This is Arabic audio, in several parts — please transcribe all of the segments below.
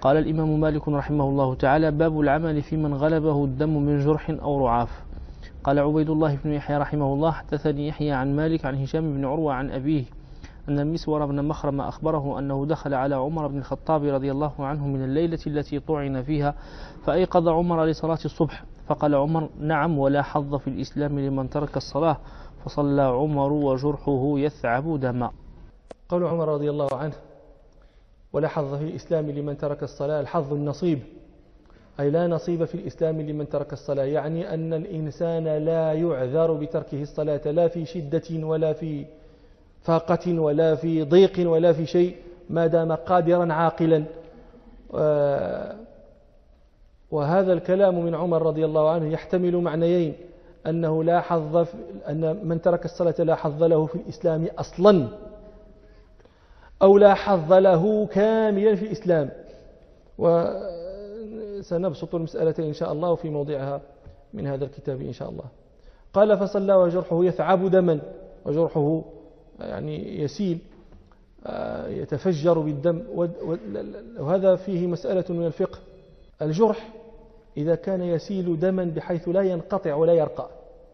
قال الإمام مالك رحمه الله تعالى: باب العمل في من غلبه الدم من جرح أو رعاف. قال عبيد الله بن يحيى رحمه الله: حدثني يحيى عن مالك عن هشام بن عروة عن أبيه أن المسور بن مخرم أخبره أنه دخل على عمر بن الخطاب رضي الله عنه من الليلة التي طعن فيها فأيقظ عمر لصلاة الصبح، فقال عمر: نعم، ولا حظ في الإسلام لمن ترك الصلاة، فصلى عمر وجرحه يثعب دما. قول عمر رضي الله عنه: ولا حظ في الإسلام لمن ترك الصلاة، الحظ النصيب، أي لا نصيب في الإسلام لمن ترك الصلاة، يعني أن الإنسان لا يعذر بتركه الصلاة، لا في شدة ولا في فاقة ولا في ضيق ولا في شيء، ما دام قادرا عاقلا. وهذا الكلام من عمر رضي الله عنه يحتمل معنيين: أنه لا حظ أن من ترك الصلاة لا حظ له في الإسلام أصلا، أو لا حظ له كاملا في الإسلام. وسنبسط المسألة إن شاء الله في موضعها من هذا الكتاب إن شاء الله. قال: فصلى وجرحه يثعب دما، وجرحه يعني يسيل، يتفجر بالدم. وهذا فيه مسألة من الفقه: الجرح إذا كان يسيل دما بحيث لا ينقطع ولا يرقى،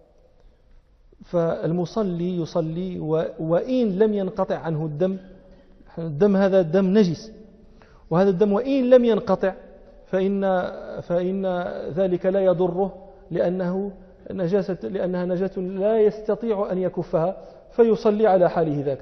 فالمصلي يصلي وإن لم ينقطع عنه الدم هذا دم نجس، وهذا الدم وإن لم ينقطع فإن ذلك لا يضره، لأنها نجاسة لا يستطيع أن يكفها، فيصلي على حاله ذاك.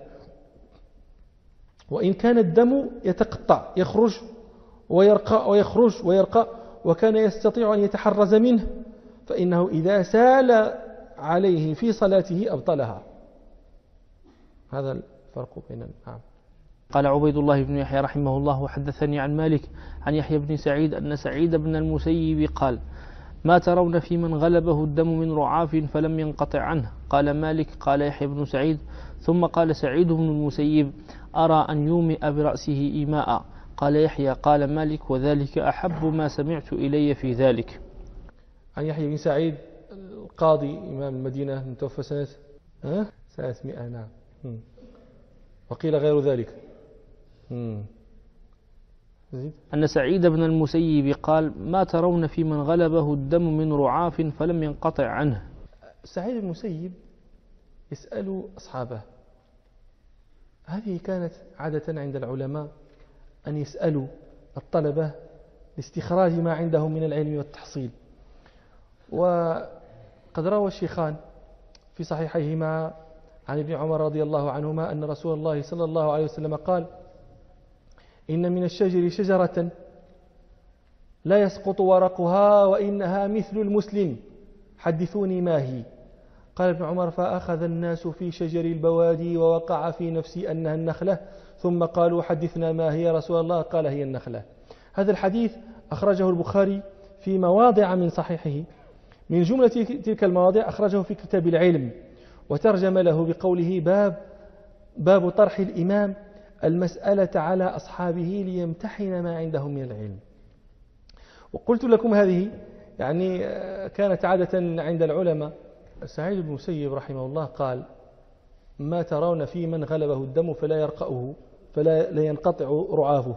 وإن كان الدم يتقطع، يخرج ويرقى ويخرج ويرقى، وكان يستطيع أن يتحرز منه، فإنه إذا سال عليه في صلاته أبطلها. هذا الفرق بين نعم. قال عبيد الله بن يحيى رحمه الله: وحدثني عن مالك عن يحيى بن سعيد أن سعيد بن المسيب قال: ما ترون في من غلبه الدم من رعاف فلم ينقطع عنه؟ قال مالك: قال يحيى بن سعيد: ثم قال سعيد بن المسيب: أرى أن يومئ برأسه إيماء. قال يحيى: قال مالك: وذلك أحب ما سمعت إلي في ذلك. عن يحيى بن سعيد القاضي إمام المدينة المتوفى سنة 300. نعم. وقيل غير ذلك. أن سعيد بن المسيب قال: ما ترون في من غلبه الدم من رعاف فلم ينقطع عنه؟ سعيد بن المسيب يسأل أصحابه. هذه كانت عادة عند العلماء أن يسألوا الطلبة لاستخراج ما عندهم من العلم والتحصيل. وقد روى الشيخان في صحيحيهما عن ابن عمر رضي الله عنهما أن رسول الله صلى الله عليه وسلم قال: إن من الشجر شجرة لا يسقط ورقها وإنها مثل المسلم، حدثوني ما هي. قال ابن عمر: فأخذ الناس في شجر البوادي ووقع في نفسي أنها النخلة، ثم قالوا: حدثنا ما هي رسول الله؟ قال: هي النخلة. هذا الحديث أخرجه البخاري في مواضع من صحيحه. من جملة تلك المواضع أخرجه في كتاب العلم، وترجم له بقوله: باب طرح الإمام المسألة على أصحابه ليمتحن ما عندهم من العلم. وقلت لكم هذه يعني كانت عادة عند العلماء. سعيد بن المسيب رحمه الله قال: ما ترون في من غلبه الدم فلا يرقأه فلا ينقطع رعافه،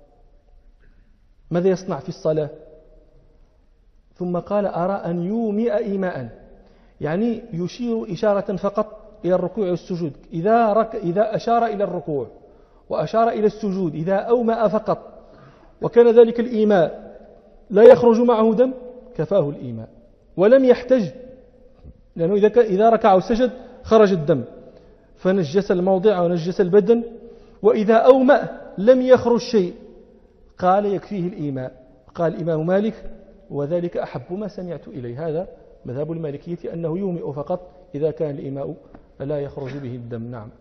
ماذا يصنع في الصلاة؟ ثم قال: أرى أن يومئ إيماء، يعني يشير إشارة فقط إلى الركوع والسجود. إذا أشار إلى الركوع وأشار إلى السجود، إذا أومأ فقط وكان ذلك الإيماء لا يخرج معه دم، كفاه الإيماء ولم يحتج، لأنه إذا ركع وسجد خرج الدم فنجس الموضع ونجس البدن. وإذا أومأ لم يخرج شيء، قال: يكفيه الإيماء. قال الإمام مالك: وذلك أحب ما سمعت إليه. هذا مذهب المالكية، أنه يومئ فقط إذا كان الإيماء لا يخرج به الدم. نعم.